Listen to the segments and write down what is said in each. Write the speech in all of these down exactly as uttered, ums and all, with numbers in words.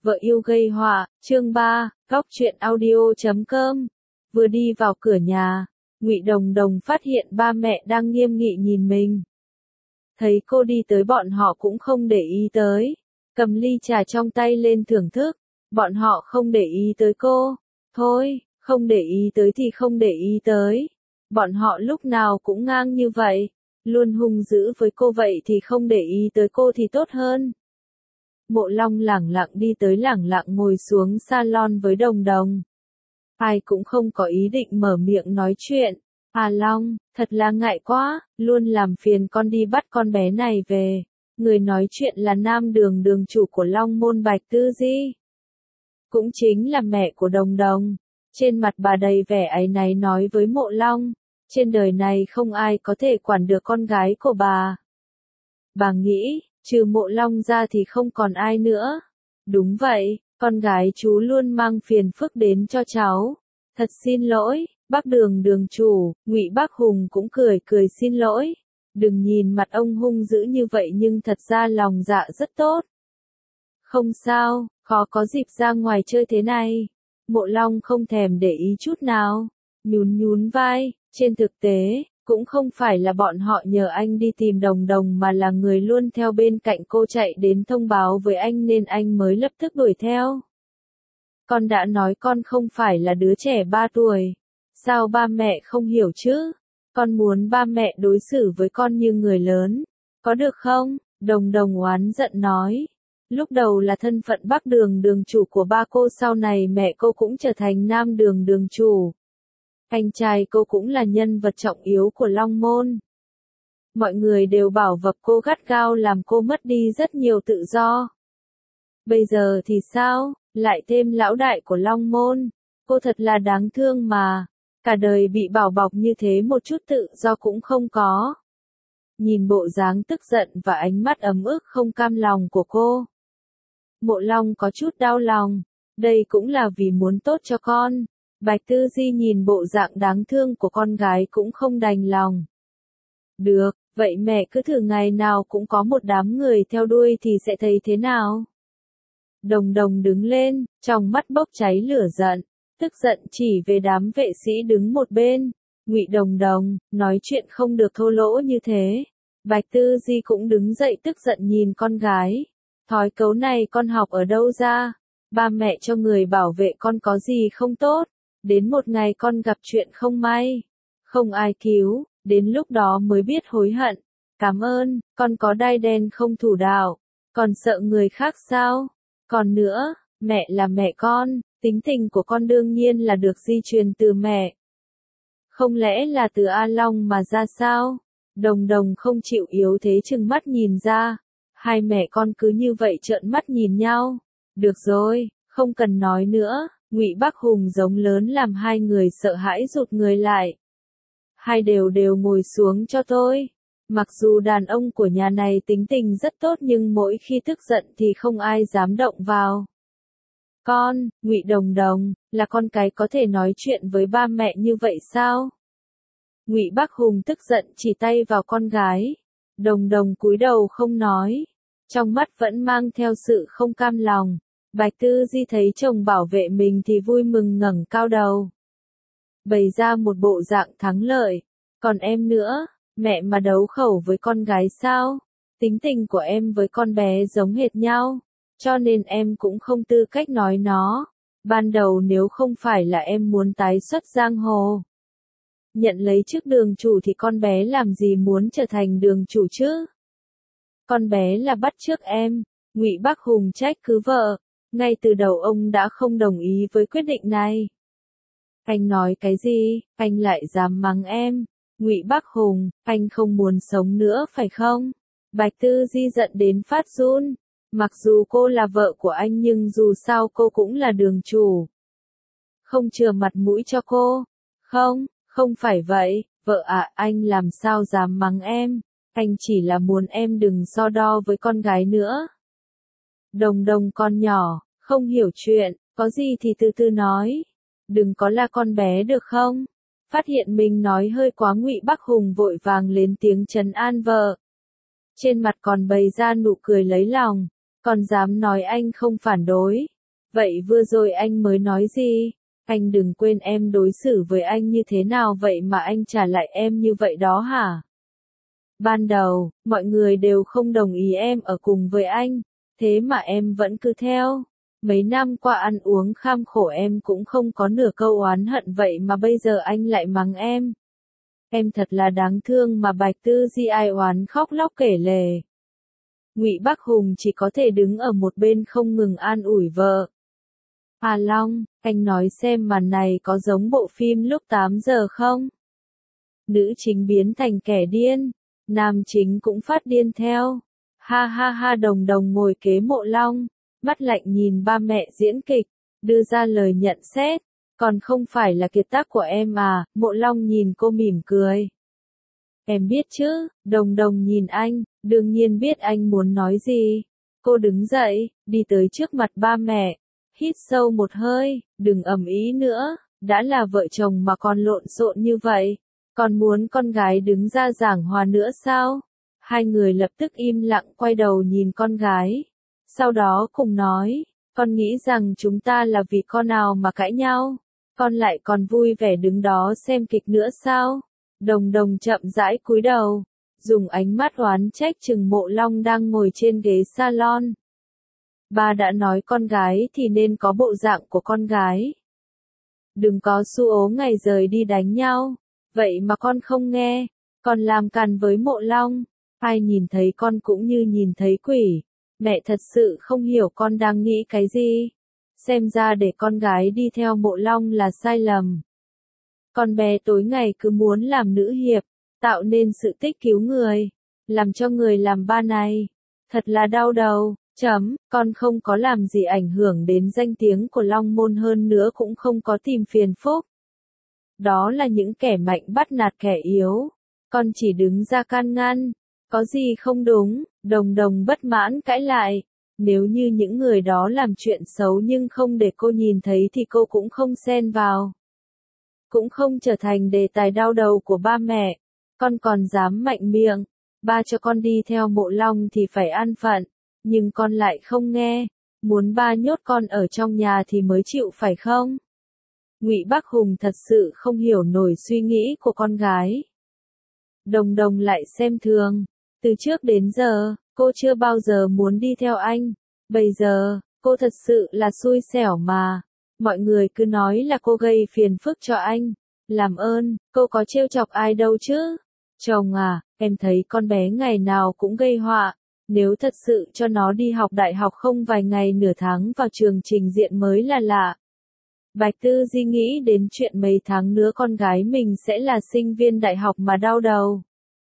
Vợ yêu gây họa, chương ba, góc truyện audio chấm com. Vừa đi vào cửa nhà, Ngụy Đồng Đồng phát hiện ba mẹ đang nghiêm nghị nhìn mình. Thấy cô đi tới bọn họ cũng không để ý tới, cầm ly trà trong tay lên thưởng thức, bọn họ không để ý tới cô. Thôi, không để ý tới thì không để ý tới. Bọn họ lúc nào cũng ngang như vậy, luôn hung dữ với cô vậy thì không để ý tới cô thì tốt hơn. Mộ Long lẳng lặng đi tới lẳng lặng ngồi xuống salon với Đồng Đồng. Ai cũng không có ý định mở miệng nói chuyện. À Long, thật là ngại quá, luôn làm phiền con đi bắt con bé này về. Người nói chuyện là Nam Đường đường chủ của Long Môn Bạch Tư Di. Cũng chính là mẹ của Đồng Đồng. Trên mặt bà đầy vẻ áy náy nói với Mộ Long, trên đời này không ai có thể quản được con gái của bà. Bà nghĩ, trừ Mộ Long ra thì không còn ai nữa. Đúng vậy, con gái chú luôn mang phiền phức đến cho cháu. Thật xin lỗi, bác Đường đường chủ. Ngụy Bác Hùng cũng cười cười xin lỗi. Đừng nhìn mặt ông hung dữ như vậy nhưng thật ra lòng dạ rất tốt. Không sao, khó có dịp ra ngoài chơi thế này. Mộ Long không thèm để ý chút nào, nhún nhún vai, trên thực tế, cũng không phải là bọn họ nhờ anh đi tìm Đồng Đồng mà là người luôn theo bên cạnh cô chạy đến thông báo với anh nên anh mới lập tức đuổi theo. Con đã nói con không phải là đứa trẻ ba tuổi, sao ba mẹ không hiểu chứ? Con muốn ba mẹ đối xử với con như người lớn, có được không? Đồng Đồng oán giận nói. Lúc đầu là thân phận Bắc Đường đường chủ của ba cô, sau này mẹ cô cũng trở thành Nam Đường đường chủ. Anh trai cô cũng là nhân vật trọng yếu của Long Môn. Mọi người đều bảo vập cô gắt gao làm cô mất đi rất nhiều tự do. Bây giờ thì sao, lại thêm lão đại của Long Môn. Cô thật là đáng thương mà, cả đời bị bảo bọc như thế một chút tự do cũng không có. Nhìn bộ dáng tức giận và ánh mắt ấm ức không cam lòng của cô, Mộ Long có chút đau lòng, đây cũng là vì muốn tốt cho con. Bạch Tư Di nhìn bộ dạng đáng thương của con gái cũng không đành lòng. Được, vậy mẹ cứ thử ngày nào cũng có một đám người theo đuôi thì sẽ thấy thế nào? Đồng Đồng đứng lên, trong mắt bốc cháy lửa giận, tức giận chỉ về đám vệ sĩ đứng một bên. Ngụy Đồng Đồng, nói chuyện không được thô lỗ như thế. Bạch Tư Di cũng đứng dậy tức giận nhìn con gái. Thói cấu này con học ở đâu ra? Ba mẹ cho người bảo vệ con có gì không tốt? Đến một ngày con gặp chuyện không may, không ai cứu, đến lúc đó mới biết hối hận. Cảm ơn, con có đai đen không thủ đạo, còn sợ người khác sao? Còn nữa, mẹ là mẹ con, tính tình của con đương nhiên là được di truyền từ mẹ. Không lẽ là từ A Long mà ra sao? Đồng Đồng không chịu yếu thế trừng mắt nhìn ra. Hai mẹ con cứ như vậy trợn mắt nhìn nhau. Được rồi, không cần nói nữa. Ngụy Bác Hùng giống lớn làm hai người sợ hãi rụt người lại. Hai đều đều ngồi xuống cho tôi. Mặc dù đàn ông của nhà này tính tình rất tốt nhưng mỗi khi tức giận thì không ai dám động vào. Con, Ngụy Đồng Đồng, là con cái có thể nói chuyện với ba mẹ như vậy sao? Ngụy Bác Hùng tức giận chỉ tay vào con gái. Đồng Đồng cúi đầu không nói, trong mắt vẫn mang theo sự không cam lòng. Bạch Tư Di thấy chồng bảo vệ mình thì vui mừng ngẩng cao đầu, bày ra một bộ dạng thắng lợi. Còn em nữa, mẹ mà đấu khẩu với con gái sao? Tính tình của em với con bé giống hệt nhau, cho nên em cũng không tư cách nói nó. Ban đầu nếu không phải là em muốn tái xuất giang hồ, nhận lấy chức đường chủ thì con bé làm gì muốn trở thành đường chủ chứ? Con bé là bắt chước em. Ngụy Bác Hùng trách cứ vợ. Ngay từ đầu ông đã không đồng ý với quyết định này. Anh nói cái gì, anh lại dám mắng em? Ngụy Bác Hùng, anh không muốn sống nữa phải không? Bạch Tư Di giận đến phát run. Mặc dù cô là vợ của anh nhưng dù sao cô cũng là đường chủ. Không chừa mặt mũi cho cô. Không, không phải vậy, vợ ạ, à, anh làm sao dám mắng em? Anh chỉ là muốn em đừng so đo với con gái nữa. Đồng Đồng con nhỏ, không hiểu chuyện, có gì thì từ từ nói. Đừng có là con bé được không? Phát hiện mình nói hơi quá, Ngụy Bác Hùng vội vàng lên tiếng trấn an vợ. Trên mặt còn bày ra nụ cười lấy lòng. Còn dám nói anh không phản đối. Vậy vừa rồi anh mới nói gì? Anh đừng quên em đối xử với anh như thế nào vậy mà anh trả lại em như vậy đó hả? Ban đầu, mọi người đều không đồng ý em ở cùng với anh, thế mà em vẫn cứ theo. Mấy năm qua ăn uống kham khổ em cũng không có nửa câu oán hận vậy mà bây giờ anh lại mắng em. Em thật là đáng thương mà Bạch Tư Di ai oán khóc lóc kể lể. Ngụy Bắc Hùng chỉ có thể đứng ở một bên không ngừng an ủi vợ. À Long, anh nói xem màn này có giống bộ phim lúc tám giờ không? Nữ chính biến thành kẻ điên, nam chính cũng phát điên theo. Ha ha ha Đồng Đồng ngồi kế Mộ Long, mắt lạnh nhìn ba mẹ diễn kịch, đưa ra lời nhận xét. Còn không phải là kiệt tác của em à, Mộ Long nhìn cô mỉm cười. Em biết chứ, Đồng Đồng nhìn anh, đương nhiên biết anh muốn nói gì. Cô đứng dậy, đi tới trước mặt ba mẹ, hít sâu một hơi, đừng ầm ĩ nữa, đã là vợ chồng mà còn lộn xộn như vậy. Còn muốn con gái đứng ra giảng hòa nữa sao? Hai người lập tức im lặng quay đầu nhìn con gái. Sau đó cùng nói, con nghĩ rằng chúng ta là vì con nào mà cãi nhau? Con lại còn vui vẻ đứng đó xem kịch nữa sao? Đồng Đồng chậm rãi cúi đầu, dùng ánh mắt oán trách chừng Mộ Long đang ngồi trên ghế salon. Ba đã nói con gái thì nên có bộ dạng của con gái. Đừng có xu ố ngày rời đi đánh nhau. Vậy mà con không nghe, con làm càn với Mộ Long. Ai nhìn thấy con cũng như nhìn thấy quỷ. Mẹ thật sự không hiểu con đang nghĩ cái gì. Xem ra để con gái đi theo Mộ Long là sai lầm. Con bé tối ngày cứ muốn làm nữ hiệp, tạo nên sự tích cứu người, làm cho người làm ba này. Thật là đau đầu, chấm, con không có làm gì ảnh hưởng đến danh tiếng của Long Môn hơn nữa cũng không có tìm phiền phúc. Đó là những kẻ mạnh bắt nạt kẻ yếu. Con chỉ đứng ra can ngăn. Có gì không đúng, Đồng Đồng bất mãn cãi lại. Nếu như những người đó làm chuyện xấu nhưng không để cô nhìn thấy thì cô cũng không xen vào. Cũng không trở thành đề tài đau đầu của ba mẹ. Con còn dám mạnh miệng. Ba cho con đi theo Mộ Long thì phải an phận. Nhưng con lại không nghe. Muốn ba nhốt con ở trong nhà thì mới chịu phải không? Ngụy Bắc Hùng thật sự không hiểu nổi suy nghĩ của con gái. Đồng Đồng lại xem thường. Từ trước đến giờ, cô chưa bao giờ muốn đi theo anh. Bây giờ, cô thật sự là xui xẻo mà. Mọi người cứ nói là cô gây phiền phức cho anh. Làm ơn, cô có trêu chọc ai đâu chứ? Chồng à, em thấy con bé ngày nào cũng gây họa. Nếu thật sự cho nó đi học đại học không vài ngày nửa tháng vào trường trình diện mới là lạ. Bạch Tư Di nghĩ đến chuyện mấy tháng nữa con gái mình sẽ là sinh viên đại học mà đau đầu.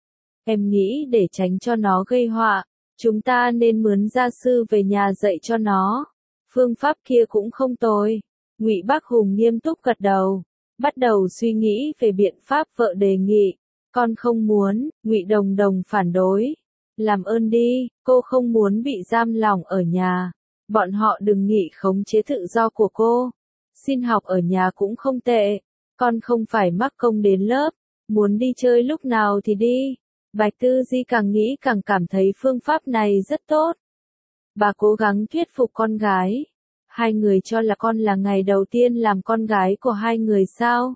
Em nghĩ để tránh cho nó gây họa, chúng ta nên mướn gia sư về nhà dạy cho nó. Phương pháp kia cũng không tồi. Ngụy Bắc Hùng nghiêm túc gật đầu, bắt đầu suy nghĩ về biện pháp vợ đề nghị. Con không muốn, Ngụy Đồng Đồng phản đối. Làm ơn đi, cô không muốn bị giam lỏng ở nhà. Bọn họ đừng nghĩ khống chế tự do của cô. Xin học ở nhà cũng không tệ. Con không phải mắc công đến lớp. Muốn đi chơi lúc nào thì đi. Bạch Tư Di càng nghĩ càng cảm thấy phương pháp này rất tốt. Bà cố gắng thuyết phục con gái. Hai người cho là con là ngày đầu tiên làm con gái của hai người sao?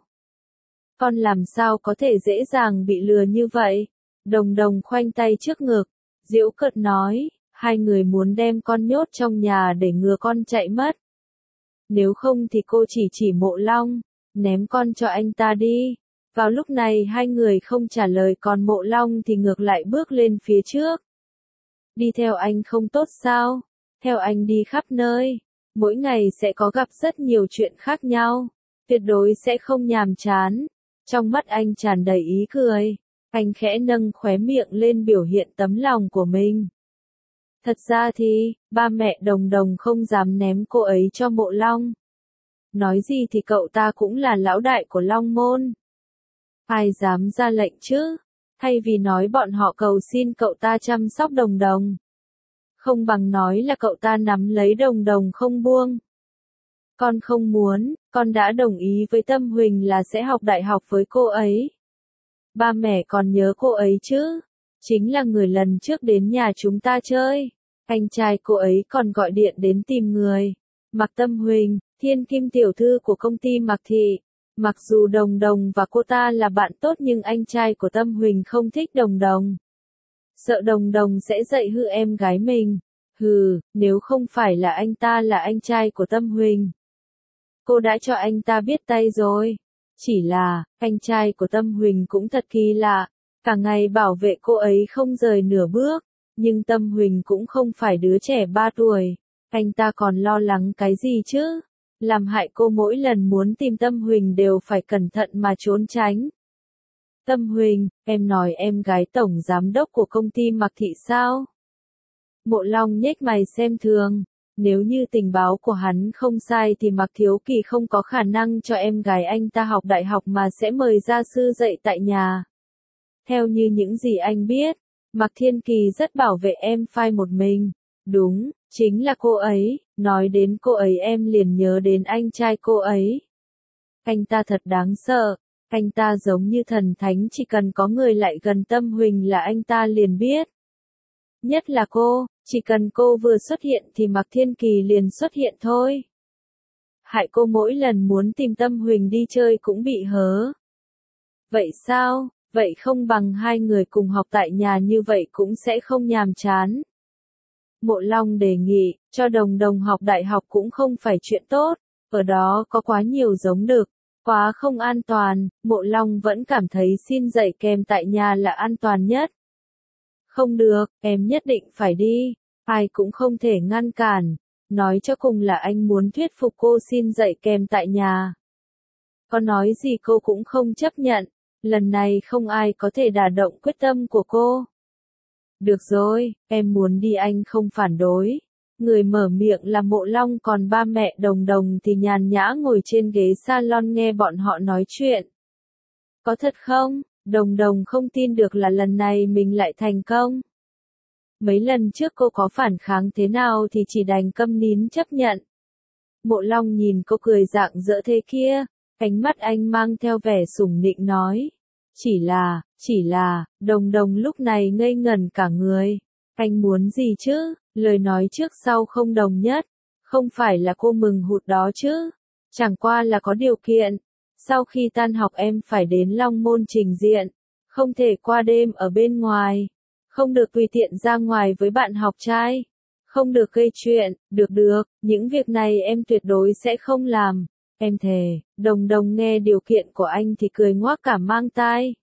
Con làm sao có thể dễ dàng bị lừa như vậy? Đồng Đồng khoanh tay trước ngực, giễu cợt nói, hai người muốn đem con nhốt trong nhà để ngừa con chạy mất. Nếu không thì cô chỉ chỉ Mộ Long, ném con cho anh ta đi. Vào lúc này hai người không trả lời còn Mộ Long thì ngược lại bước lên phía trước. Đi theo anh không tốt sao? Theo anh đi khắp nơi. Mỗi ngày sẽ có gặp rất nhiều chuyện khác nhau. Tuyệt đối sẽ không nhàm chán. Trong mắt anh tràn đầy ý cười. Anh khẽ nâng khóe miệng lên biểu hiện tấm lòng của mình. Thật ra thì, ba mẹ Đồng Đồng không dám ném cô ấy cho Mộ Long. Nói gì thì cậu ta cũng là lão đại của Long Môn. Ai dám ra lệnh chứ? Thay vì nói bọn họ cầu xin cậu ta chăm sóc Đồng Đồng. Không bằng nói là cậu ta nắm lấy Đồng Đồng không buông. Con không muốn, con đã đồng ý với Tâm Huỳnh là sẽ học đại học với cô ấy. Ba mẹ còn nhớ cô ấy chứ? Chính là người lần trước đến nhà chúng ta chơi. Anh trai cô ấy còn gọi điện đến tìm người. Mạc Tâm Huỳnh, thiên kim tiểu thư của công ty Mạc Thị. Mặc dù Đồng Đồng và cô ta là bạn tốt nhưng anh trai của Tâm Huỳnh không thích Đồng Đồng. Sợ Đồng Đồng sẽ dạy hư em gái mình. Hừ, nếu không phải là anh ta là anh trai của Tâm Huỳnh, cô đã cho anh ta biết tay rồi. Chỉ là, anh trai của Tâm Huỳnh cũng thật kỳ lạ, cả ngày bảo vệ cô ấy không rời nửa bước, nhưng Tâm Huỳnh cũng không phải đứa trẻ ba tuổi, anh ta còn lo lắng cái gì chứ? Làm hại cô mỗi lần muốn tìm Tâm Huỳnh đều phải cẩn thận mà trốn tránh. Tâm Huỳnh, em nói em gái tổng giám đốc của công ty Mạc Thị sao? Mộ Long nhếch mày xem thường. Nếu như tình báo của hắn không sai thì Mạc Thiếu Kỳ không có khả năng cho em gái anh ta học đại học mà sẽ mời gia sư dạy tại nhà. Theo như những gì anh biết, Mạc Thiên Kỳ rất bảo vệ em phai một mình. Đúng, chính là cô ấy. Nói đến cô ấy em liền nhớ đến anh trai cô ấy. Anh ta thật đáng sợ. Anh ta giống như thần thánh, chỉ cần có người lại gần Tâm Huỳnh là anh ta liền biết. Nhất là cô, chỉ cần cô vừa xuất hiện thì Mạc Thiên Kỳ liền xuất hiện thôi. Hại cô mỗi lần muốn tìm Tâm Huỳnh đi chơi cũng bị hớ. Vậy sao, vậy không bằng hai người cùng học tại nhà, như vậy cũng sẽ không nhàm chán. Mộ Long đề nghị, cho Đồng Đồng học đại học cũng không phải chuyện tốt, ở đó có quá nhiều giống đực, quá không an toàn. Mộ Long vẫn cảm thấy xin dạy kèm tại nhà là an toàn nhất. Không được, em nhất định phải đi, ai cũng không thể ngăn cản. Nói cho cùng là anh muốn thuyết phục cô xin dạy kèm tại nhà. Có nói gì cô cũng không chấp nhận, lần này không ai có thể đả động quyết tâm của cô. Được rồi, em muốn đi anh không phản đối. Người mở miệng là Mộ Long, còn ba mẹ Đồng Đồng thì nhàn nhã ngồi trên ghế salon nghe bọn họ nói chuyện. Có thật không? Đồng Đồng không tin được là lần này mình lại thành công. Mấy lần trước cô có phản kháng thế nào thì chỉ đành câm nín chấp nhận. Mộ Long nhìn cô cười rạng rỡ thế kia, ánh mắt anh mang theo vẻ sủng nịnh nói. Chỉ là, chỉ là, Đồng Đồng lúc này ngây ngẩn cả người. Anh muốn gì chứ? Lời nói trước sau không đồng nhất. Không phải là cô mừng hụt đó chứ? Chẳng qua là có điều kiện. Sau khi tan học em phải đến Long Môn trình diện. Không thể qua đêm ở bên ngoài. Không được tùy tiện ra ngoài với bạn học trai. Không được gây chuyện, được được, những việc này em tuyệt đối sẽ không làm. Em thề. Đồng Đồng nghe điều kiện của anh thì cười ngoác cả mang tai.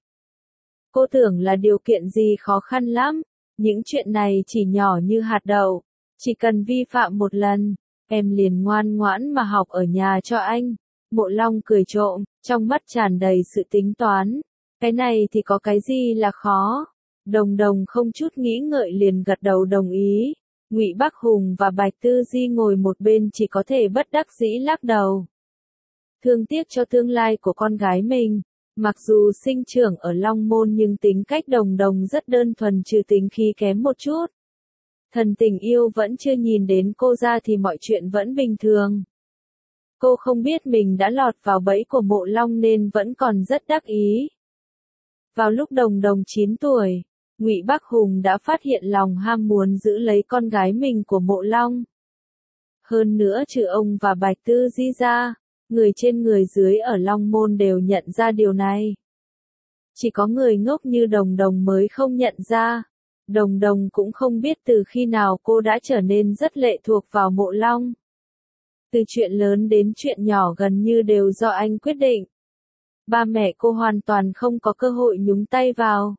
Cô tưởng là điều kiện gì khó khăn lắm. Những chuyện này chỉ nhỏ như hạt đậu. Chỉ cần vi phạm một lần, em liền ngoan ngoãn mà học ở nhà cho anh. Mộ Long cười trộm, trong mắt tràn đầy sự tính toán. Cái này thì có cái gì là khó? Đồng Đồng không chút nghĩ ngợi liền gật đầu đồng ý. Ngụy Bắc Hùng và Bạch Tư Di ngồi một bên chỉ có thể bất đắc dĩ lắc đầu. Thương tiếc cho tương lai của con gái mình. Mặc dù sinh trưởng ở Long Môn nhưng tính cách Đồng Đồng rất đơn thuần, trừ tính khí kém một chút. Thần tình yêu vẫn chưa nhìn đến cô ra thì mọi chuyện vẫn bình thường. Cô không biết mình đã lọt vào bẫy của Mộ Long nên vẫn còn rất đắc ý. Vào lúc Đồng Đồng chín tuổi, Ngụy Bắc Hùng đã phát hiện lòng ham muốn giữ lấy con gái mình của Mộ Long. Hơn nữa trừ ông và Bạch Tư Di ra, người trên người dưới ở Long Môn đều nhận ra điều này. Chỉ có người ngốc như Đồng Đồng mới không nhận ra. Đồng Đồng cũng không biết từ khi nào cô đã trở nên rất lệ thuộc vào Mộ Long. Từ chuyện lớn đến chuyện nhỏ gần như đều do anh quyết định. Ba mẹ cô hoàn toàn không có cơ hội nhúng tay vào.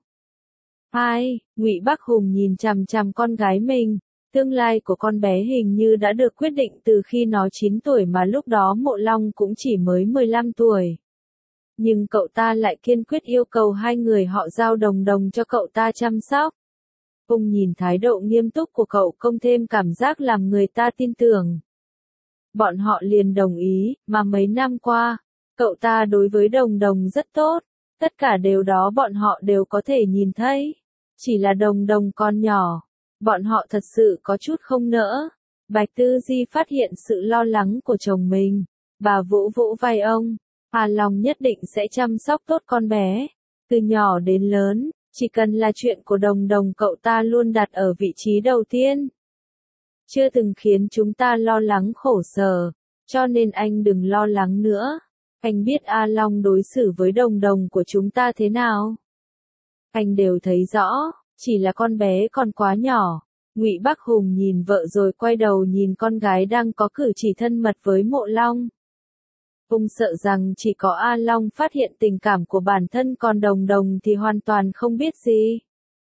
Ai, Ngụy Bắc Hùng nhìn chằm chằm con gái mình. Tương lai của con bé hình như đã được quyết định từ khi nó chín tuổi mà lúc đó Mộ Long cũng chỉ mới mười lăm tuổi. Nhưng cậu ta lại kiên quyết yêu cầu hai người họ giao Đồng Đồng cho cậu ta chăm sóc. Ông nhìn thái độ nghiêm túc của cậu công thêm cảm giác làm người ta tin tưởng. Bọn họ liền đồng ý, mà mấy năm qua, cậu ta đối với Đồng Đồng rất tốt. Tất cả điều đó bọn họ đều có thể nhìn thấy. Chỉ là Đồng Đồng còn nhỏ. Bọn họ thật sự có chút không nỡ. Bạch Tư Di phát hiện sự lo lắng của chồng mình. Bà vỗ vỗ vai ông. Hà Long nhất định sẽ chăm sóc tốt con bé. Từ nhỏ đến lớn, chỉ cần là chuyện của Đồng Đồng cậu ta luôn đặt ở vị trí đầu tiên. chưa từng khiến chúng ta lo lắng khổ sở, cho nên anh đừng lo lắng nữa. Anh biết A Long đối xử với đồng đồng của chúng ta thế nào. Anh đều thấy rõ, chỉ là con bé còn quá nhỏ. Ngụy Bắc Hùng nhìn vợ rồi quay đầu nhìn con gái đang có cử chỉ thân mật với Mộ Long. Ông sợ rằng chỉ có A Long phát hiện tình cảm của bản thân, còn đồng đồng thì hoàn toàn không biết gì.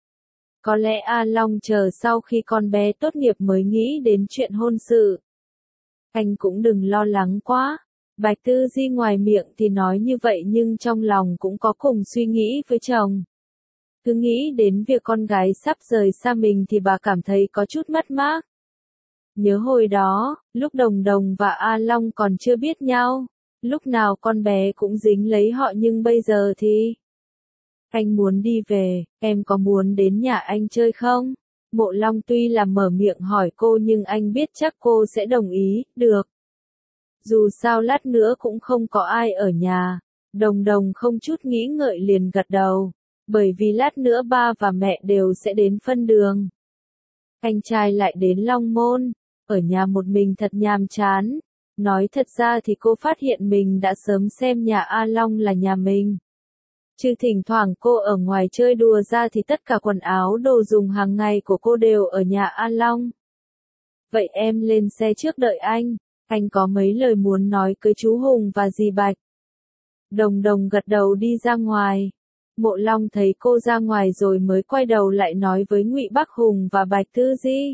Có lẽ A Long chờ sau khi con bé tốt nghiệp mới nghĩ đến chuyện hôn sự. Anh cũng đừng lo lắng quá. Bạch Tư Di ngoài miệng thì nói như vậy nhưng trong lòng cũng có cùng suy nghĩ với chồng. Cứ nghĩ đến việc con gái sắp rời xa mình thì bà cảm thấy có chút mất mát. Nhớ hồi đó, lúc Đồng Đồng và A Long còn chưa biết nhau, lúc nào con bé cũng dính lấy họ, nhưng bây giờ thì... Anh muốn đi về, em có muốn đến nhà anh chơi không? Mộ Long tuy là mở miệng hỏi cô nhưng anh biết chắc cô sẽ đồng ý, được. Dù sao lát nữa cũng không có ai ở nhà. Đồng Đồng không chút nghĩ ngợi liền gật đầu, bởi vì lát nữa ba và mẹ đều sẽ đến phân đường. Anh trai lại đến Long Môn, ở nhà một mình thật nhàm chán. Nói thật ra thì cô phát hiện mình đã sớm xem nhà A Long là nhà mình. Chứ thỉnh thoảng cô ở ngoài chơi đùa ra thì tất cả quần áo đồ dùng hàng ngày của cô đều ở nhà A Long. Vậy em lên xe trước đợi anh, anh có mấy lời muốn nói với chú Hùng và dì Bạch. Đồng Đồng gật đầu đi ra ngoài. Mộ Long thấy cô ra ngoài rồi mới quay đầu lại nói với Ngụy Bắc Hùng và Bạch Tư Di.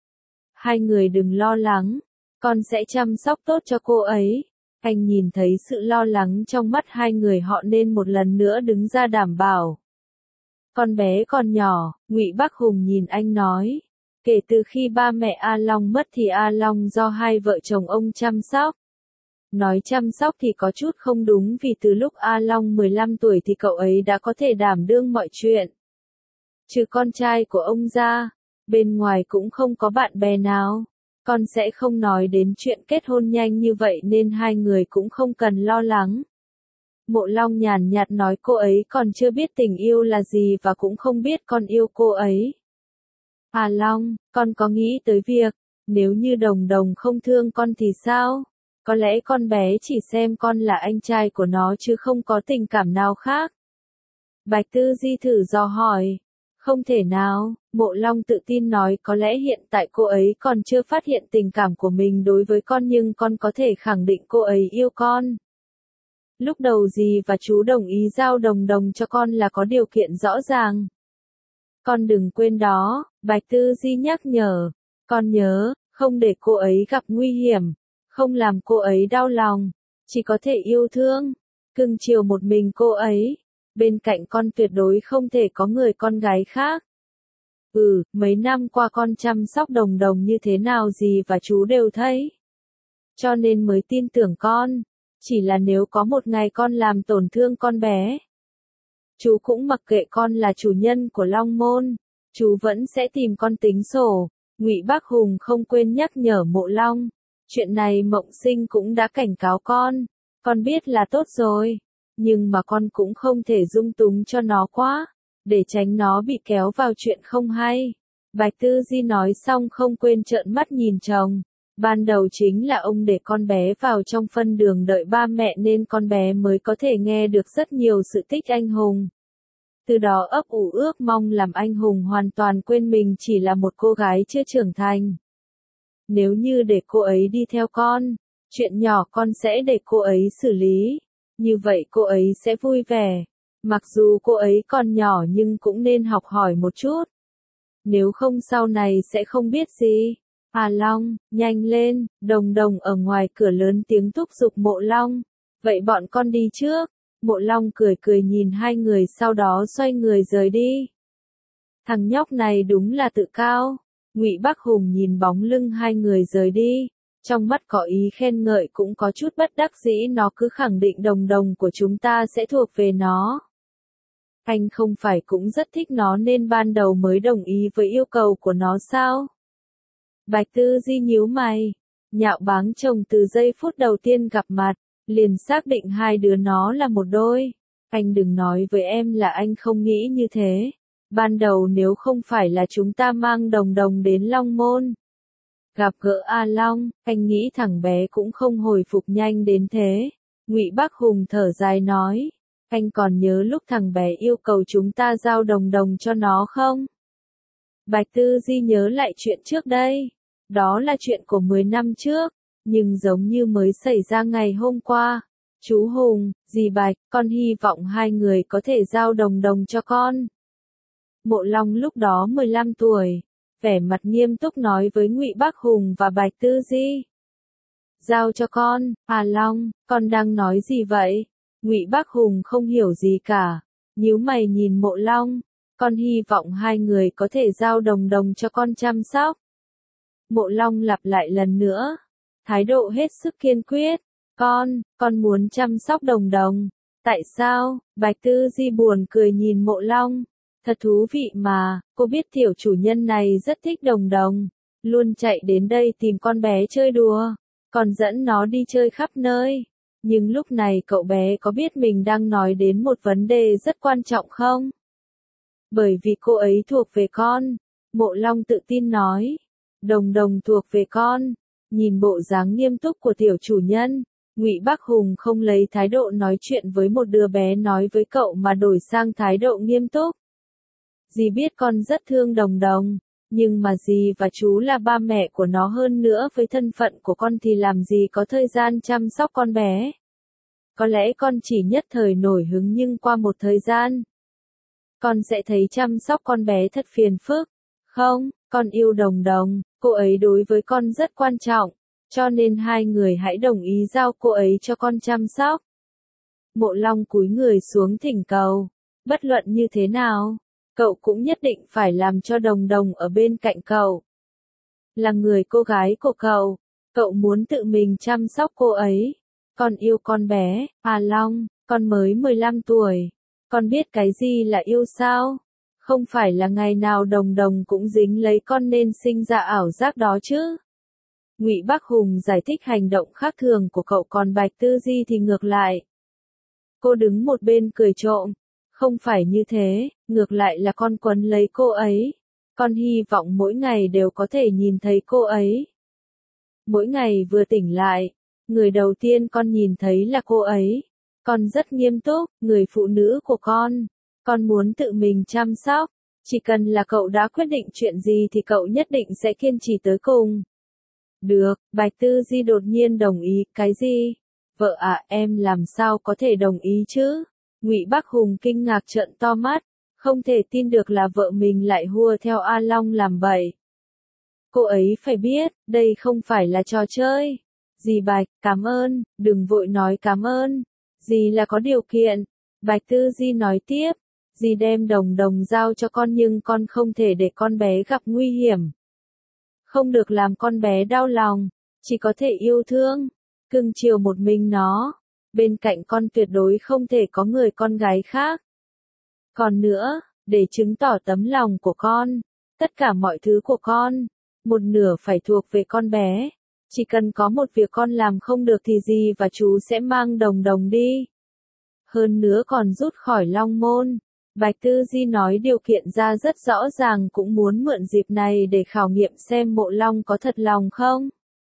Hai người đừng lo lắng, con sẽ chăm sóc tốt cho cô ấy. Anh nhìn thấy sự lo lắng trong mắt hai người họ nên một lần nữa đứng ra đảm bảo. Con bé còn nhỏ, Ngụy Bắc Hùng nhìn anh nói. Kể từ khi ba mẹ A Long mất thì A Long do hai vợ chồng ông chăm sóc. Nói chăm sóc thì có chút không đúng vì từ lúc A Long mười lăm tuổi thì cậu ấy đã có thể đảm đương mọi chuyện. Trừ con trai của ông ra, bên ngoài cũng không có bạn bè nào. Con sẽ không nói đến chuyện kết hôn nhanh như vậy nên hai người cũng không cần lo lắng. Mộ Long nhàn nhạt nói cô ấy còn chưa biết tình yêu là gì và cũng không biết con yêu cô ấy. À Long, con có nghĩ tới việc, nếu như Đồng Đồng không thương con thì sao? Có lẽ con bé chỉ xem con là anh trai của nó chứ không có tình cảm nào khác. Bạch Tư Di thử dò hỏi. Không thể nào, Mộ Long tự tin nói có lẽ hiện tại cô ấy còn chưa phát hiện tình cảm của mình đối với con nhưng con có thể khẳng định cô ấy yêu con. Lúc đầu dì và chú đồng ý giao Đồng Đồng cho con là có điều kiện rõ ràng. Con đừng quên đó, Bạch Tư Di nhắc nhở. Con nhớ, không để cô ấy gặp nguy hiểm, không làm cô ấy đau lòng, chỉ có thể yêu thương, cưng chiều một mình cô ấy. Bên cạnh con tuyệt đối không thể có người con gái khác. Ừ, mấy năm qua con chăm sóc Đồng Đồng như thế nào dì và chú đều thấy. Cho nên mới tin tưởng con. Chỉ là nếu có một ngày con làm tổn thương con bé, chú cũng mặc kệ con là chủ nhân của Long Môn. Chú vẫn sẽ tìm con tính sổ. Ngụy Bắc Hùng không quên nhắc nhở Mộ Long. Chuyện này Mộng Sinh cũng đã cảnh cáo con. Con biết là tốt rồi. Nhưng mà con cũng không thể dung túng cho nó quá, để tránh nó bị kéo vào chuyện không hay. Bạch Tư Di nói xong không quên trợn mắt nhìn chồng. Ban đầu chính là ông để con bé vào trong phân đường đợi ba mẹ nên con bé mới có thể nghe được rất nhiều sự tích anh hùng. Từ đó ấp ủ ước mong làm anh hùng hoàn toàn quên mình chỉ là một cô gái chưa trưởng thành. Nếu như để cô ấy đi theo con, chuyện nhỏ con sẽ để cô ấy xử lý. Như vậy cô ấy sẽ vui vẻ. Mặc dù cô ấy còn nhỏ nhưng cũng nên học hỏi một chút. Nếu không sau này sẽ không biết gì. À Long, nhanh lên, Đồng Đồng ở ngoài cửa lớn tiếng thúc giục Mộ Long. Vậy bọn con đi trước. Mộ Long cười cười nhìn hai người sau đó xoay người rời đi. Thằng nhóc này đúng là tự cao. Ngụy Bắc Hùng nhìn bóng lưng hai người rời đi. Trong mắt có ý khen ngợi cũng có chút bất đắc dĩ, nó cứ khẳng định Đồng Đồng của chúng ta sẽ thuộc về nó. Anh không phải cũng rất thích nó nên ban đầu mới đồng ý với yêu cầu của nó sao? Bạch Tư Di nhíu mày, nhạo báng chồng từ giây phút đầu tiên gặp mặt, liền xác định hai đứa nó là một đôi. Anh đừng nói với em là anh không nghĩ như thế. Ban đầu nếu không phải là chúng ta mang Đồng Đồng đến Long Môn, Gặp gỡ A Long, anh nghĩ thằng bé cũng không hồi phục nhanh đến thế. Ngụy Bắc Hùng thở dài nói, anh còn nhớ lúc thằng bé yêu cầu chúng ta giao đồng đồng cho nó không? Bạch Tư Di nhớ lại chuyện trước đây. Đó là chuyện của mười năm trước, nhưng giống như mới xảy ra ngày hôm qua. Chú Hùng, dì Bạch, con hy vọng hai người có thể giao đồng đồng cho con. Mộ Long lúc đó mười lăm tuổi, vẻ mặt nghiêm túc nói với Ngụy Bắc Hùng và Bạch Tư Di. Giao cho con, à Long, con đang nói gì vậy? Ngụy Bắc Hùng không hiểu gì cả, nhíu mày nhìn Mộ Long, con hy vọng hai người có thể giao đồng đồng cho con chăm sóc. Mộ Long lặp lại lần nữa, thái độ hết sức kiên quyết, con, con muốn chăm sóc đồng đồng. Tại sao? Bạch Tư Di buồn cười nhìn Mộ Long. Thật thú vị mà, cô biết tiểu chủ nhân này rất thích đồng đồng, luôn chạy đến đây tìm con bé chơi đùa, còn dẫn nó đi chơi khắp nơi. Nhưng lúc này cậu bé có biết mình đang nói đến một vấn đề rất quan trọng không? Bởi vì cô ấy thuộc về con, Mộ Long tự tin nói. Đồng đồng thuộc về con. Nhìn bộ dáng nghiêm túc của tiểu chủ nhân, Ngụy Bắc Hùng không lấy thái độ nói chuyện với một đứa bé nói với cậu mà đổi sang thái độ nghiêm túc. Dì biết con rất thương đồng đồng, nhưng mà dì và chú là ba mẹ của nó, hơn nữa với thân phận của con thì làm gì có thời gian chăm sóc con bé. Có lẽ con chỉ nhất thời nổi hứng nhưng qua một thời gian, con sẽ thấy chăm sóc con bé thật phiền phức. Không, con yêu đồng đồng, cô ấy đối với con rất quan trọng, cho nên hai người hãy đồng ý giao cô ấy cho con chăm sóc. Mộ Long cúi người xuống thỉnh cầu, bất luận như thế nào, cậu cũng nhất định phải làm cho đồng đồng ở bên cạnh cậu. Là người cô gái của cậu, cậu muốn tự mình chăm sóc cô ấy. Con yêu con bé, à Long, con mới mười lăm tuổi, con biết cái gì là yêu sao? Không phải là ngày nào đồng đồng cũng dính lấy con nên sinh ra ảo giác đó chứ. Ngụy Bắc Hùng giải thích hành động khác thường của cậu, còn Bạch Tư Di thì ngược lại. Cô đứng một bên cười trộm. Không phải như thế, ngược lại là con quấn lấy cô ấy. Con hy vọng mỗi ngày đều có thể nhìn thấy cô ấy. Mỗi ngày vừa tỉnh lại, người đầu tiên con nhìn thấy là cô ấy. Con rất nghiêm túc, người phụ nữ của con. Con muốn tự mình chăm sóc. Chỉ cần là cậu đã quyết định chuyện gì thì cậu nhất định sẽ kiên trì tới cùng. Được, Bạch Tư Di đột nhiên đồng ý. Cái gì? Vợ à, em làm sao có thể đồng ý chứ? Ngụy Bắc Hùng kinh ngạc trợn to mắt, không thể tin được là vợ mình lại hùa theo A Long làm vậy. Cô ấy phải biết, đây không phải là trò chơi. Dì Bạch, cảm ơn, đừng vội nói cảm ơn. Dì là có điều kiện. Bạch Tư Di nói tiếp, dì đem đồng đồng giao cho con nhưng con không thể để con bé gặp nguy hiểm. Không được làm con bé đau lòng, chỉ có thể yêu thương, cưng chiều một mình nó. Bên cạnh con tuyệt đối không thể có người con gái khác. Còn nữa, để chứng tỏ tấm lòng của con, tất cả mọi thứ của con, một nửa phải thuộc về con bé. Chỉ cần có một việc con làm không được thì dì và chú sẽ mang đồng đồng đi. Hơn nữa còn rút khỏi Long Môn. Bạch Tư Di nói điều kiện ra rất rõ ràng, cũng muốn mượn dịp này để khảo nghiệm xem Mộ Long có thật lòng không.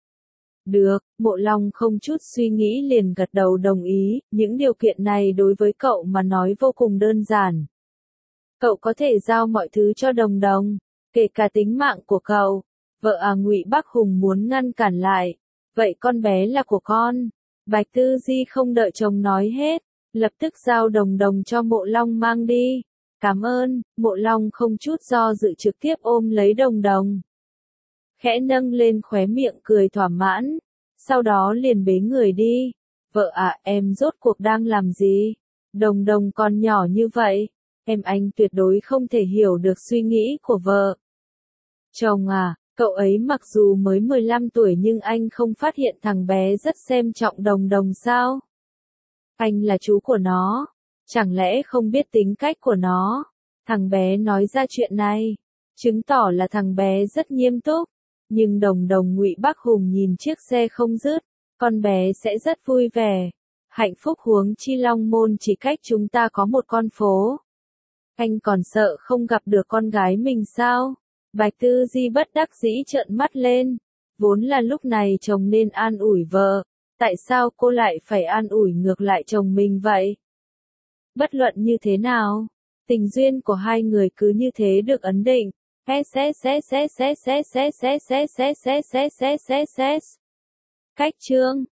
Được, Mộ Long không chút suy nghĩ liền gật đầu đồng ý, những điều kiện này đối với cậu mà nói vô cùng đơn giản. Cậu có thể giao mọi thứ cho đồng đồng, kể cả tính mạng của cậu. Vợ à, Ngụy Bắc Hùng muốn ngăn cản lại. Vậy con bé là của con. Bạch Tư Di không đợi chồng nói hết, lập tức giao đồng đồng cho Mộ Long mang đi. Cảm ơn, Mộ Long không chút do dự trực tiếp ôm lấy đồng đồng. Khẽ nâng lên khóe miệng cười thỏa mãn, sau đó liền bế người đi. Vợ à, em rốt cuộc đang làm gì? Đồng đồng còn nhỏ như vậy, em anh tuyệt đối không thể hiểu được suy nghĩ của vợ. Chồng à, cậu ấy mặc dù mới mười lăm tuổi nhưng anh không phát hiện thằng bé rất xem trọng đồng đồng sao? Anh là chú của nó, chẳng lẽ không biết tính cách của nó? Thằng bé nói ra chuyện này, chứng tỏ là thằng bé rất nghiêm túc. Nhưng đồng đồng Ngụy Bắc Hùng nhìn chiếc xe không dứt, con bé sẽ rất vui vẻ. Hạnh phúc huống chi Long Môn chỉ cách chúng ta có một con phố. Anh còn sợ không gặp được con gái mình sao? Bạch Tư Di bất đắc dĩ trợn mắt lên. Vốn là lúc này chồng nên an ủi vợ, tại sao cô lại phải an ủi ngược lại chồng mình vậy? Bất luận như thế nào, tình duyên của hai người cứ như thế được ấn định. Cách chương